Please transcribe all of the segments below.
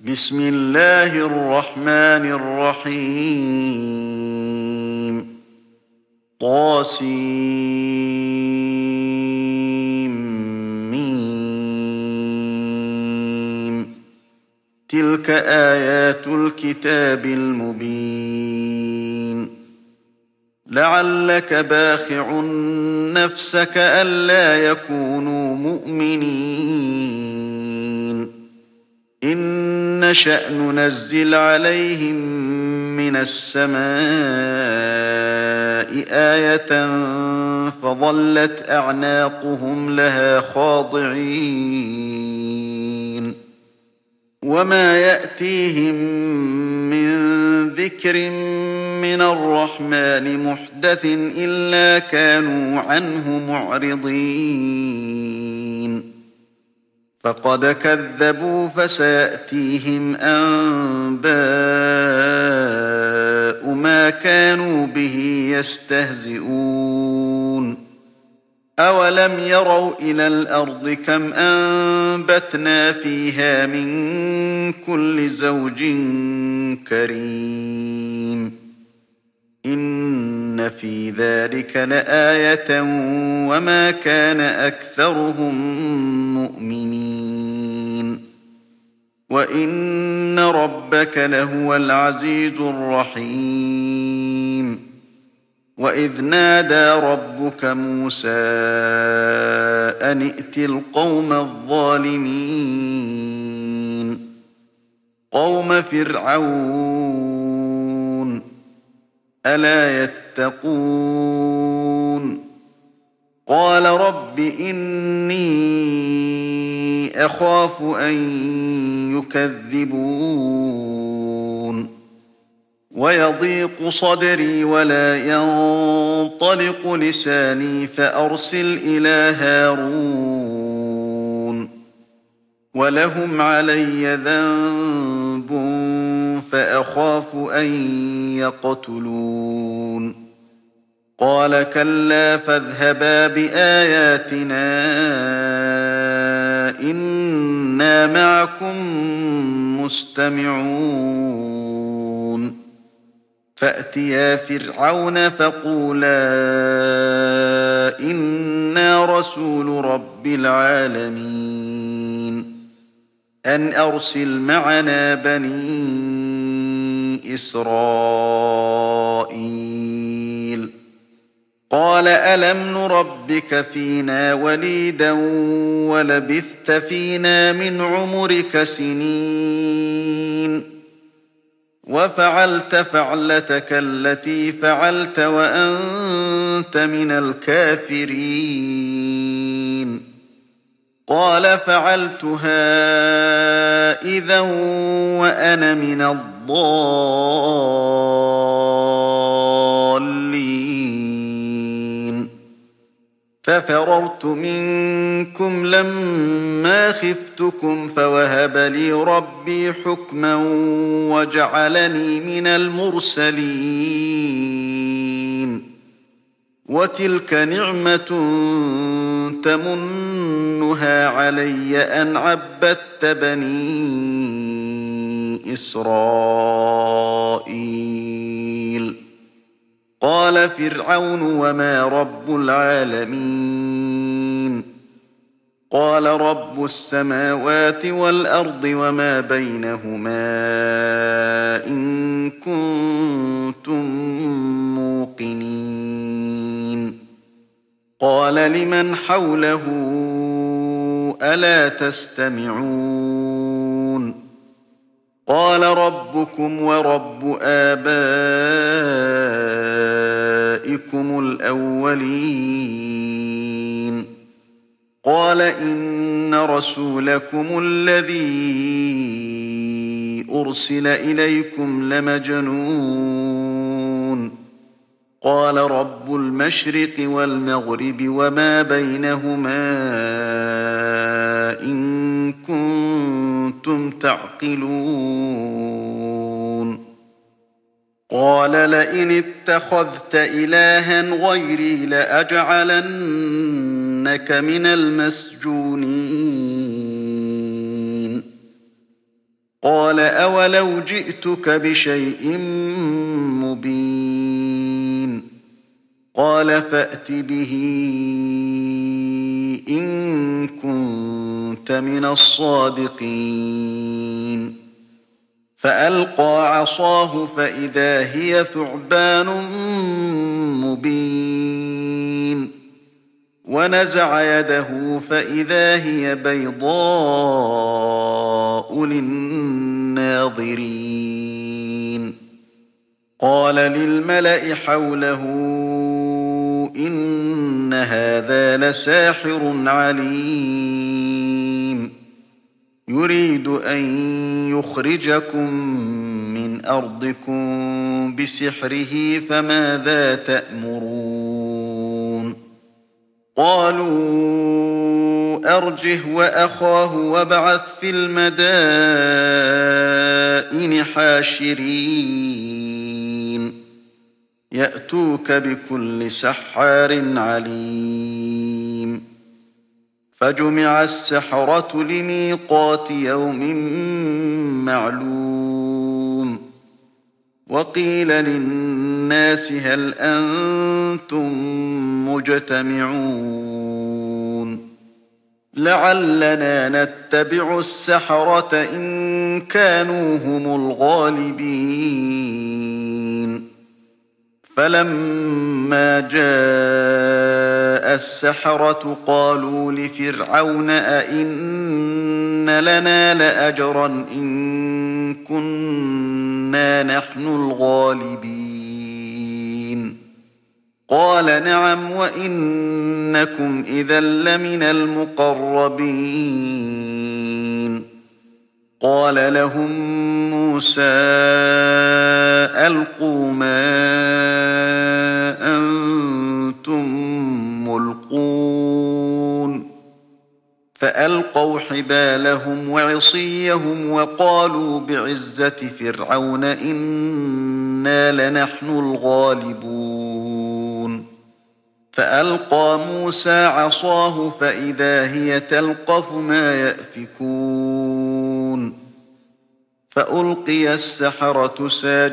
بسم الله الرحمن الرحيم طاسيم تلك آيات الكتاب المبين لعلك باخع نفسك ألا يكونوا مؤمنين إن نشأ ننزل عليهم من السماء آية فظلت أعناقهم لها خاضعين وما يأتيهم من ذكر من الرحمن محدث إلا كانوا عنه معرضين فقد كذبوا فسيأتيهم أنباء ما كانوا به يستهزئون أولم يروا إلى الأرض كم أنبتنا فيها من كل زوج كريم إن في ذلك لآية وما كان أكثرهم مؤمنين وإن ربك لهو العزيز الرحيم وإذ نادى ربك موسى أن ائت القوم الظالمين قوم فرعون ألا يتقون قال رب إني أخاف أن يكذبون ويضيق صدري ولا ينطلق لساني فأرسل إلى هارون ولهم علي ذنب فأخاف أن يقتلون قال كلا فاذهبا بآياتنا إنا معكم مستمعون فأتيا فرعون فقولا إنا رسول رب العالمين أن أرسل معنا بني إسرائيل قال ألم نربك فينا وليدا ولبثت فينا من عمرك سنين وفعلت فعلتك التي فعلت وأنت من الكافرين قال فعلتها إذا وأنا من الضالين ففررت منكم لما خفتكم فوهب لي ربي حكما وجعلني من المرسلين وتلك نعمة تمنها علي أن عبدت بني إسرائيل قال فرعون وما رب العالمين قال رب السماوات والأرض وما بينهما إن كنتم موقنين قال لمن حوله ألا تستمعون قال ربكم ورب آبائكم الأولين قال إن رسولكم الذي أرسل إليكم لمجنون قال رب المشرق والمغرب وما بينهما إن كنتم تعقلون قال لئن اتخذت إلها غيري لأجعلنك من المسجونين قال أولو جئتك بشيء مبين قال فأت به إن كنت من الصادقين فألقى عصاه فإذا هي ثعبان مبين ونزع يده فإذا هي بيضاء للناظرين قال للملأ حوله إن هذا لساحر عليم يريد أن يخرجكم من أرضكم بسحره فماذا تأمرون قالوا أرجه وأخاه وابعث في المدائن حاشرين يأتوك بكل سحار عليم فجمع السحرة لميقات يوم معلوم وقيل للناس هل أنتم مجتمعون لعلنا نتبع السحرة إن كانوا هم الغالبين فلما جاء السحرة قالوا لفرعون أئن لنا لأجرا إن كنا نحن الغالبين قال نعم وإنكم إذا لمن المقربين قال لهم موسى ألقوا ما أنتم ملقون فألقوا حبالهم وعصيهم وقالوا بعزة فرعون إنا لنحن الغالبون فألقى موسى عصاه فإذا هي تلقف ما يأفكون فألقي السحرة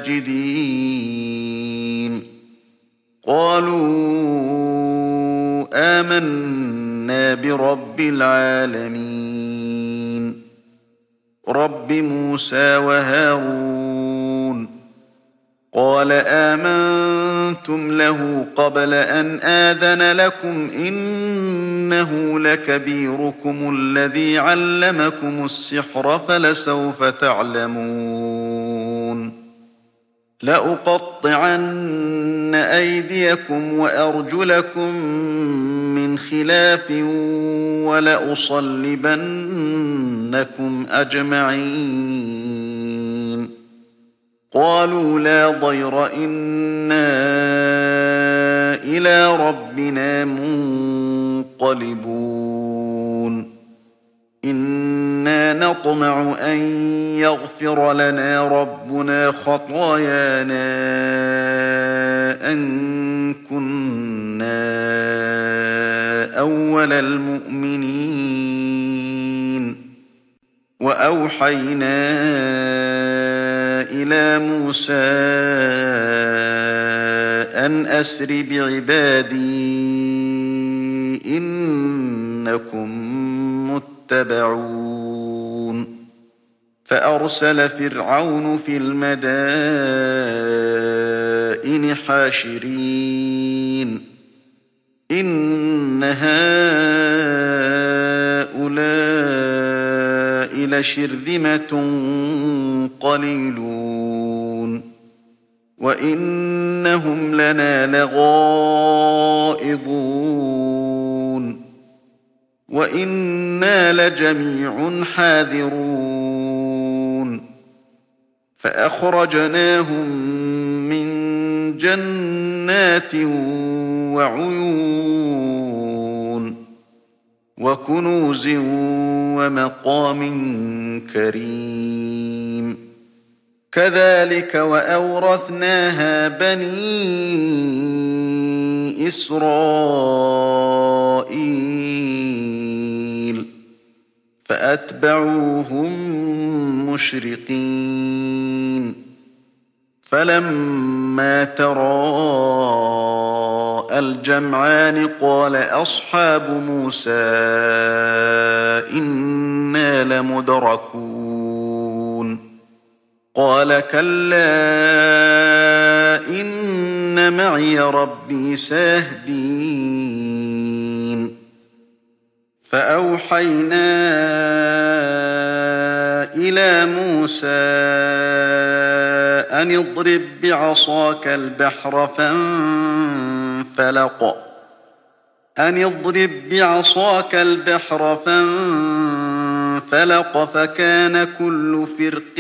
ساجدين قالوا آمنا برب العالمين رب موسى وهارون قال آمنتم له قبل أن آذن لكم إنه لكبيركم الذي علمكم السحر فلسوف تعلمون لأقطعن أيديكم وأرجلكم من خلاف ولأصلبنكم أجمعين قالوا لا ضير إنا إلى ربنا منقلبون إنا نطمع أن يغفر لنا ربنا خطايانا أن كنا أول المؤمنين وأوحينا إلى موسى أن أسر بعبادي إنكم متبعون فأرسل فرعون في المدائن حاشرين إن هؤلاء لشرذمة قليلون وإنهم لنا لغائظون وإنا لجميع حاذرون فأخرجناهم من جنات وعيون وكنوز ومقام كريم كذلك وأورثناها بني إسرائيل فأتبعوهم مشرقين فلما تراءى الجمعان قال أصحاب موسى إنا لمدركون قال كلا إن معي ربي سيهدين فأوحينا إلى موسى أن اضرب بعصاك البحر فانفلق فكان كل فرق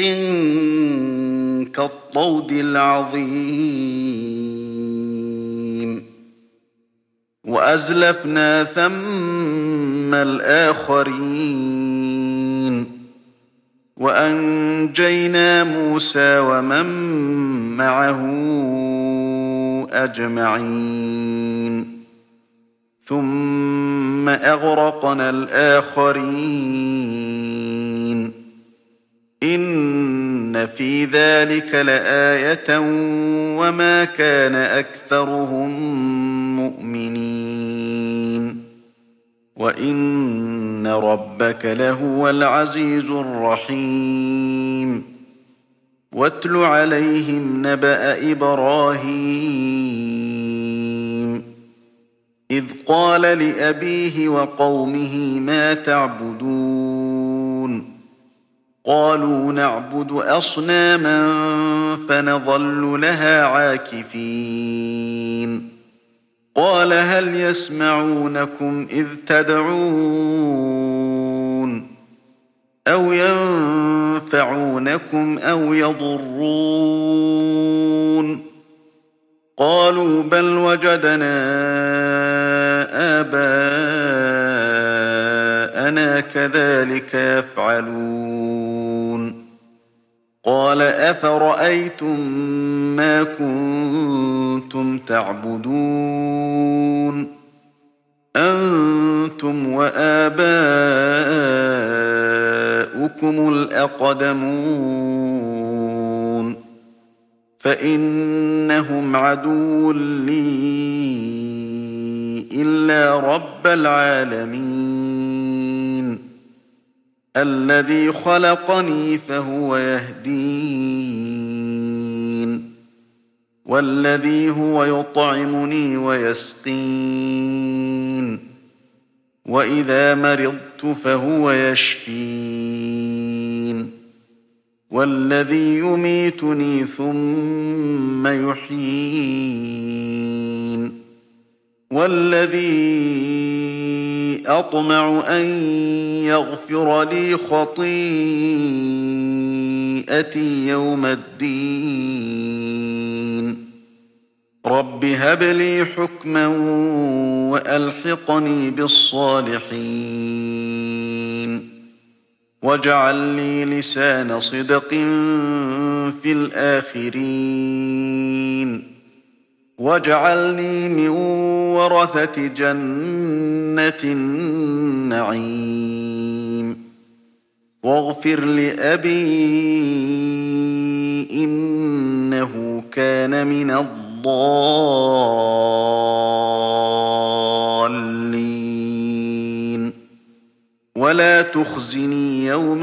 كالطود العظيم وأزلفنا ثم الآخرين وأنجينا موسى ومن معه أجمعين ثم أغرقنا الآخرين إن في ذلك لآية وما كان أكثرهم مؤمنين وإن ربك لهو العزيز الرحيم واتل عليهم نبأ إبراهيم إذ قال لأبيه وقومه ما تعبدون قالوا نعبد أصناما فنظل لها عاكفين قال هل يسمعونكم إذ تدعون أو ينفعونكم أو يضرون قالوا بل وجدنا آباءنا كذلك يفعلون قال أفرأيتم ما كنتم تعبدون أنتم وآباؤكم الأقدمون فإنهم عدو لي إلا رب العالمين الذي خلقني فهو يهدين والذي هو يطعمني ويسقين وإذا مرضت فهو يشفين والذي يميتني ثم يحيين والذي أطمع أن يغفر لي خطيئتي يوم الدين رب هب لي حكما وألحقني بالصالحين واجعل لي لسان صدق في الآخرين واجعلني من ورثة جنة النعيم واغفر لأبي إنه كان من الضالين ولا تخزني يوم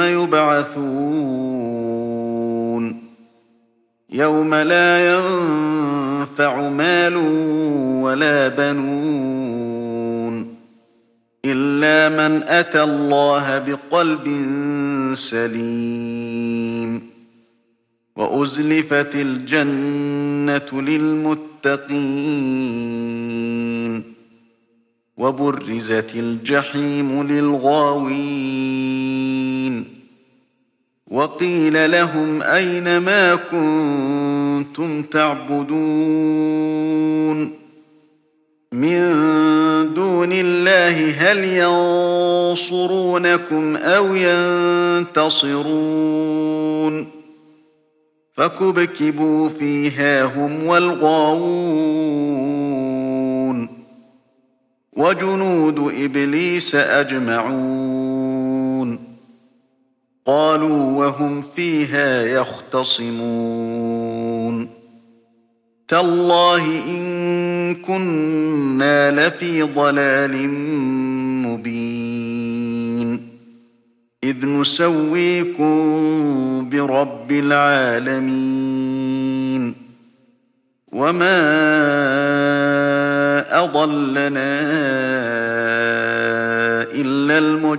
يبعثون يوم لا ينفع مال ولا بنون إلا من أتى الله بقلب سليم وأزلفت الجنة للمتقين وبرزت الجحيم للغاوين وقيل لهم أين ما كنتم تعبدون من دون الله هل ينصرونكم أو ينتصرون فكبكبوا فيها هم والغاوون وجنود إبليس أجمعون قالوا وهم فيها يختصمون تالله إن كنا لفي ضلال مبين إذ نسويكم برب العالمين وما أضلنا إلا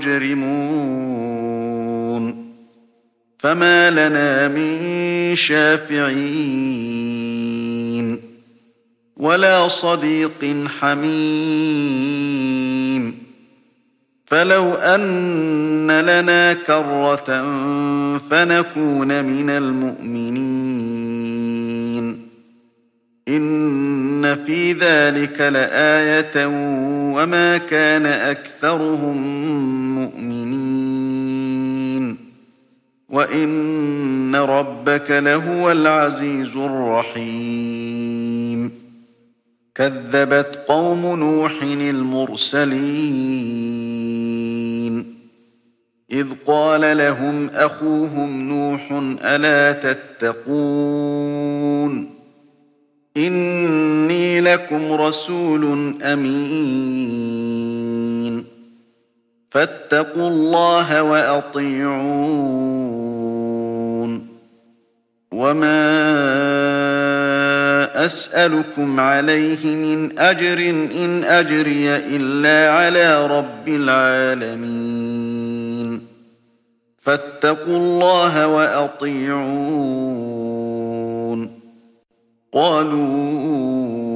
المجرمون فما لنا من شافعين ولا صديق حميم فلو أن لنا كرة فنكون من المؤمنين إن في ذلك لآية وما كان أكثرهم مؤمنين وإن ربك لهو العزيز الرحيم كذبت قوم نوح المرسلين إذ قال لهم أخوهم نوح ألا تتقون إني لكم رسول أمين فاتقوا الله وأطيعون وما أسألكم عليه من أجر إن أجري إلا على رب العالمين فاتقوا الله وأطيعون قالوا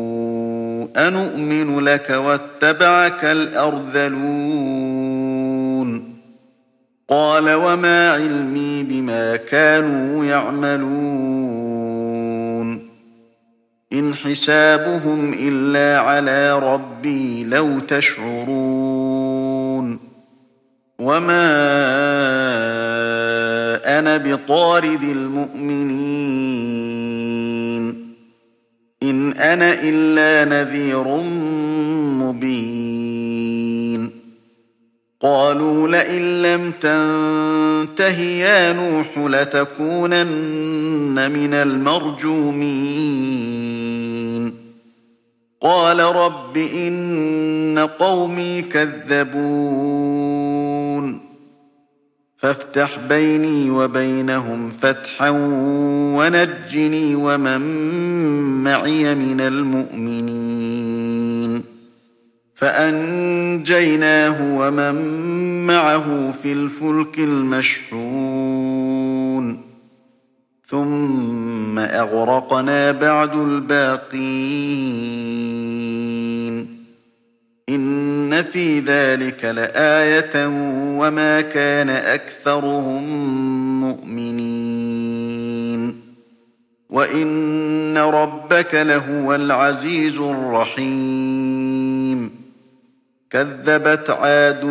أنؤمن لك واتبعك الأرذلون قال وما علمي بما كانوا يعملون إن حسابهم إلا على ربي لو تشعرون وما أنا بطارد المؤمنين إن أنا إلا نذير مبين قالوا لئن لم تنته يا نوح لتكونن من المرجومين قال رب إن قومي كذبون فافتح بيني وبينهم فتحا ونجني ومن معي من المؤمنين فأنجيناه ومن معه في الفلك المشحون ثم أغرقنا بعد الباقين إن في ذلك لآية وما كان أكثرهم مؤمنين وإن ربك لهو العزيز الرحيم كذبت عاد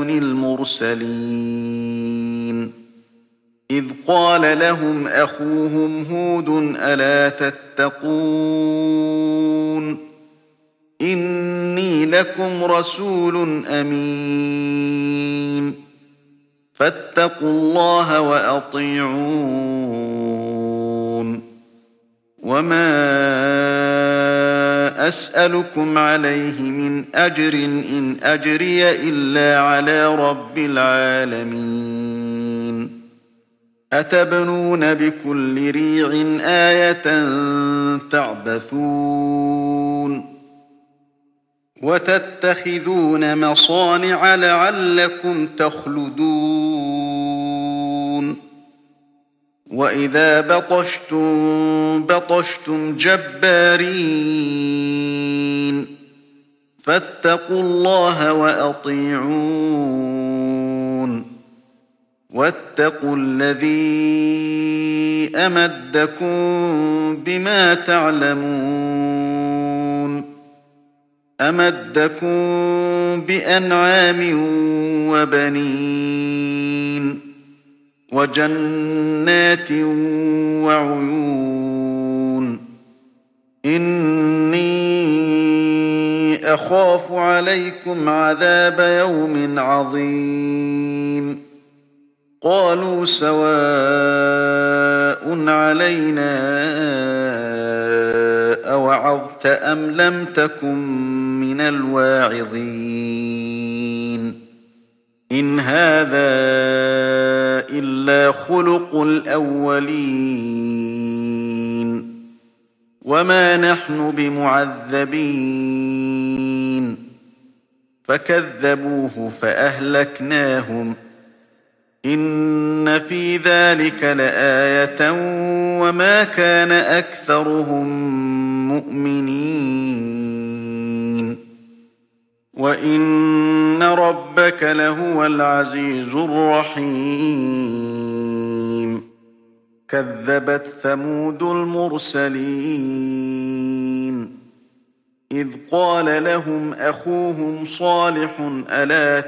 المرسلين إذ قال لهم أخوهم هود ألا تتقون إني لكم رسول أمين فاتقوا الله وأطيعون وما أسألكم عليه من أجر إن أجري إلا على رب العالمين أتبنون بكل ريع آية تعبثون وتتخذون مصانع لعلكم تخلدون وإذا بطشتم جبارين فاتقوا الله وأطيعون واتقوا الذي أمدكم بما تعلمون أمدكم بأنعام وبنين وجنات وعيون إني أخاف عليكم عذاب يوم عظيم قالوا سواء علينا أوعظت أم لم تكن من الواعظين إن هذا إلا خلق الأولين وما نحن بمعذبين فكذبوه فأهلكناهم إن في ذلك لآية وما كان أكثرهم مؤمنين وإن ربك لهو العزيز الرحيم كذبت ثمود المرسلين إذ قال لهم أخوهم صالح ألا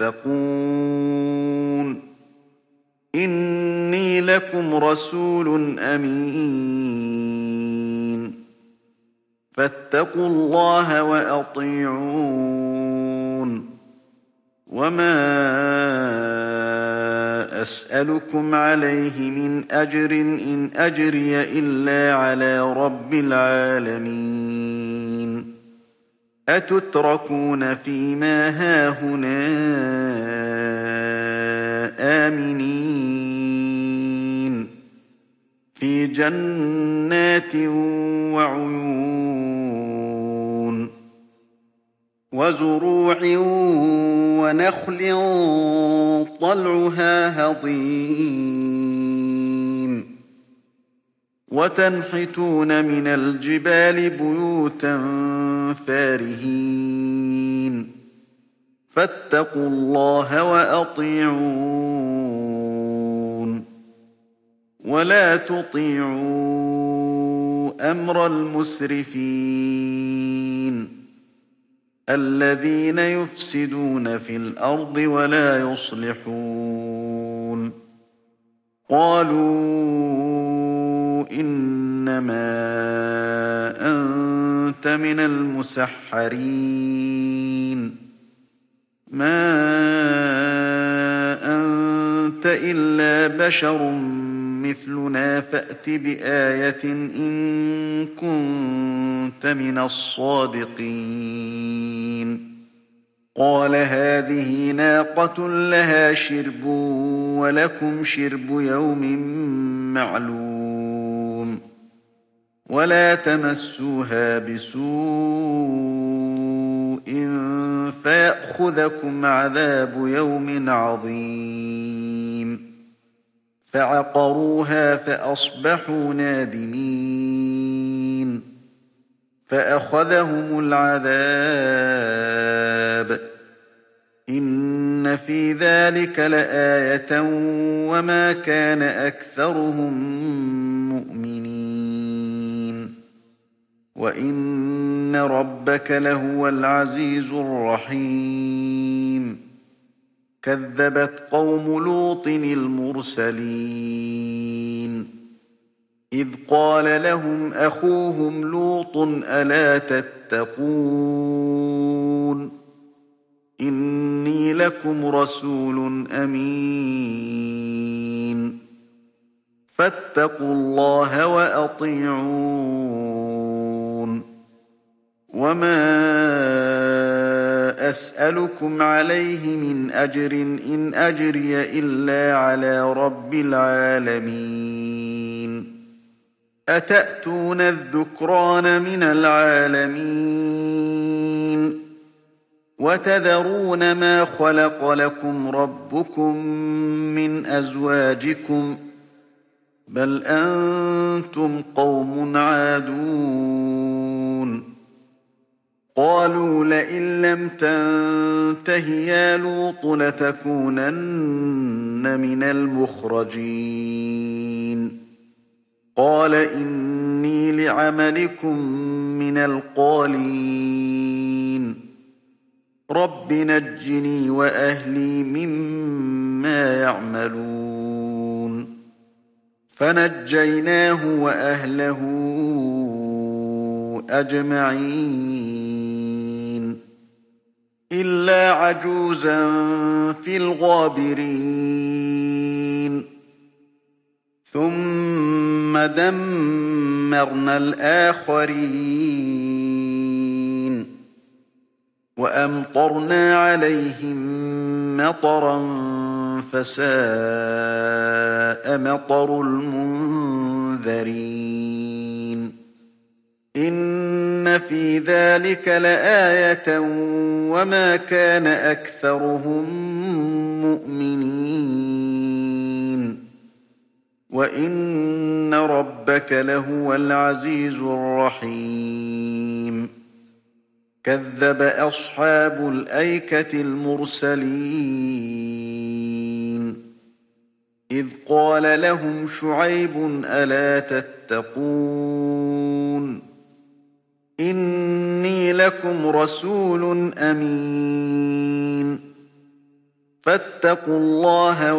تتقون إني لكم رسول أمين فاتقوا الله وأطيعون وما أسألكم عليه من أجر إن أجري إلا على رب العالمين أتتركون فيما هاهنا آمنين في جنات وعيون وزروع ونخل طلعها هضيم وتنحتون من الجبال بيوتا فارهين فاتقوا الله وأطيعون ولا تطيعوا أمر المسرفين الذين يفسدون في الأرض ولا يصلحون قالوا إنما أنت من المسحرين ما أنت إلا بشر مثلنا فأت بآية إن كنت من الصادقين قال هذه ناقة لها شرب ولكم شرب يوم معلوم ولا تمسوها بسوء فيأخذكم عذاب يوم عظيم فعقروها فأصبحوا نادمين فأخذهم العذاب إن في ذلك لآية وما كان أكثرهم مؤمنين وإن ربك لهو العزيز الرحيم كذبت قوم لوط المرسلين إذ قال لهم أخوهم لوط ألا تتقون إني لكم رسول أمين فاتقوا الله وأطيعون وما أسألكم عليه من أجر إن أجري إلا على رب العالمين أتأتون الذكران من العالمين وتذرون ما خلق لكم ربكم من أزواجكم بل أنتم قوم عادون قالوا لئن لم تنته يا لوط لتكونن من المخرجين قال إني لعملكم من القالين رب نجني وأهلي مما يعملون فنجيناه وأهله أجمعين إلا عجوزا في الغابرين ثم دمرنا الآخرين وأمطرنا عليهم مطرا فساء مطر المنذرين إن في ذلك لآية وما كان أكثرهم مؤمنين وإن ربك لهو العزيز الرحيم كذب أصحاب الأيكة المرسلين إذ قال لهم شعيب ألا تتقون إني لكم رسول أمين فاتقوا الله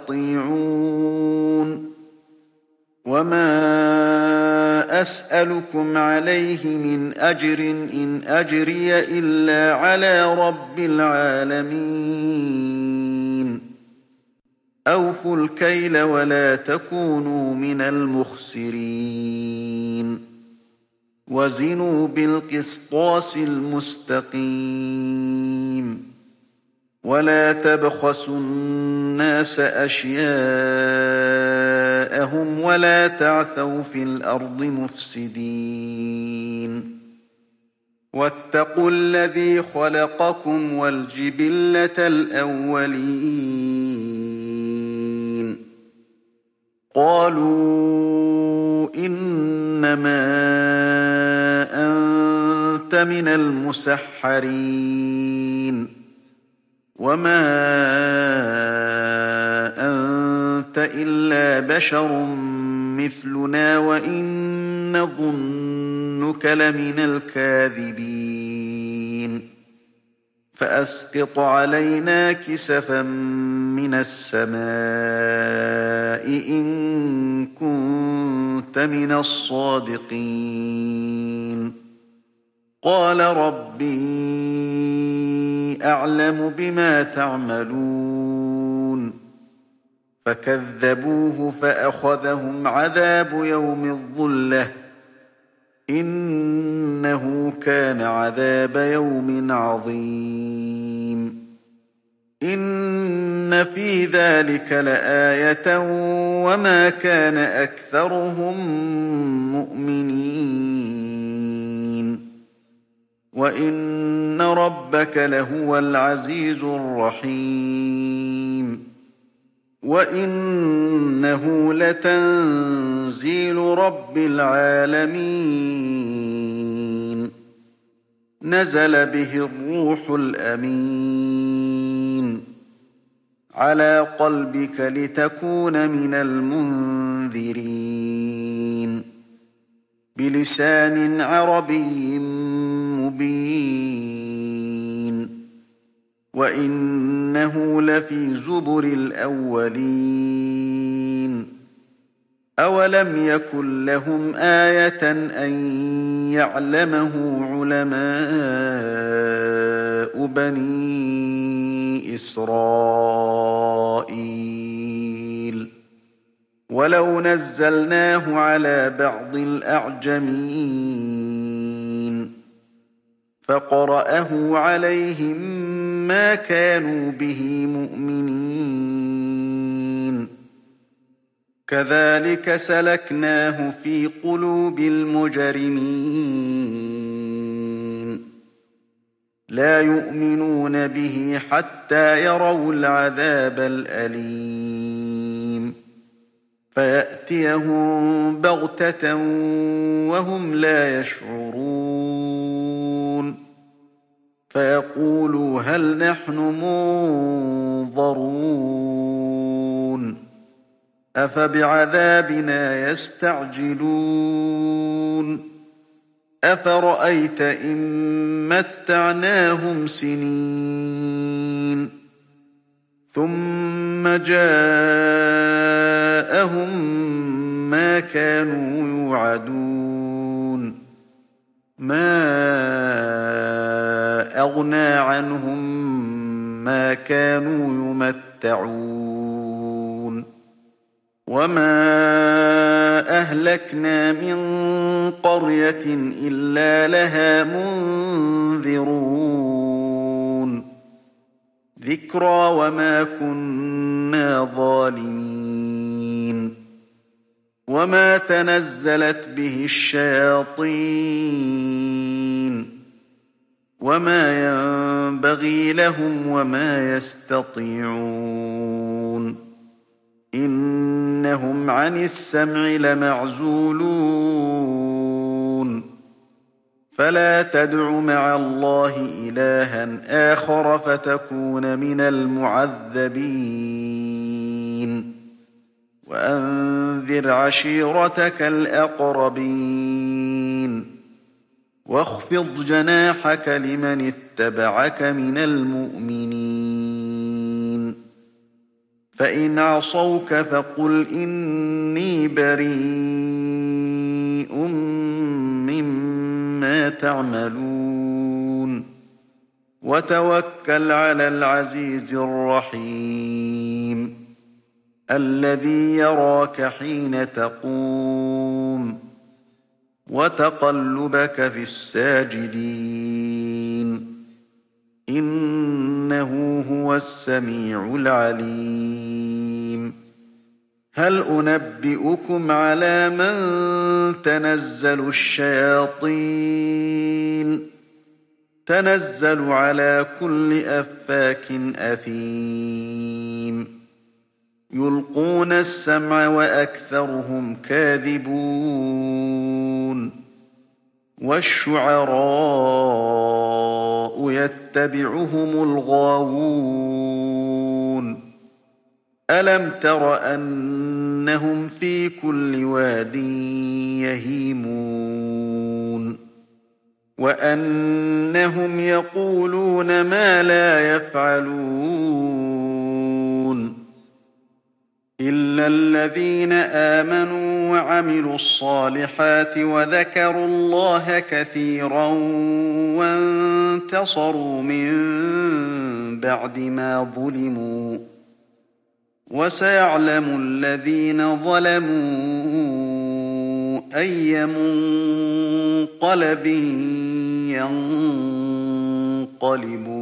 وأطيعون وما أسألكم عليه من أجر إن أجري إلا على رب العالمين أوفوا الكيل ولا تكونوا من المخسرين وزنوا بالقسطاس المستقيم ولا تبخسوا الناس أشياءهم ولا تعثوا في الأرض مفسدين واتقوا الذي خلقكم والجبلة الأولين قالوا إنما أنت من المسحرين وما أنت إلا بشر مثلنا وإن نظنك لمن الكاذبين فأسقط علينا كسفا من السماء إن كنت من الصادقين قال ربي أعلم بما تعملون فكذبوه فأخذهم عذاب يوم الظلة إنه كان عذاب يوم عظيم إن في ذلك لآية وما كان أكثرهم مؤمنين وإن ربك لهو العزيز الرحيم وإنه لتنزيل رب العالمين نزل به الروح الأمين على قلبك لتكون من المنذرين بلسان عربي مبين وإنه لفي زبر الأولين أولم يكن لهم آية أن يعلمه علماء بني إسرائيل ولو نزلناه على بعض الأعجمين فقرأه عليهم ما كانوا به مؤمنين كذلك سلكناه في قلوب المجرمين لا يؤمنون به حتى يروا العذاب الأليم فيأتيهم بغتة وهم لا يشعرون فيقولوا هل نحن منظرون أفبعذابنا يستعجلون أفرأيت إن متعناهم سنين ثم جاءهم ما كانوا يوعدون ما أغنى عنهم ما كانوا يمتعون وما أهلكنا من قرية إلا لها منذرون ذكرى وما كنا ظالمين وما تنزلت به الشياطين وما ينبغي لهم وما يستطيعون إنهم عن السمع لمعزولون فلا تدع مع الله إلها آخر فتكون من المعذبين وأنذر عشيرتك الأقربين واخفض جناحك لمن اتبعك من المؤمنين فإن عصوك فقل إني بريء مما تعملون وتوكل على العزيز الرحيم الذي يراك حين تقوم وتقلبك في الساجدين إنه هو السميع العليم هل أنبئكم على من تنزل الشياطين تنزل على كل أفاك أثيم يلقون السمع وأكثرهم كاذبون والشعراء يتبعهم الغاوون ألم تر أنهم في كل واد يهيمون وأنهم يقولون ما لا يفعلون إلا الذين آمنوا وعملوا الصالحات وذكروا الله كثيرا وانتصروا من بعد ما ظلموا وسيعلم الذين ظلموا أي منقلب ينقلبون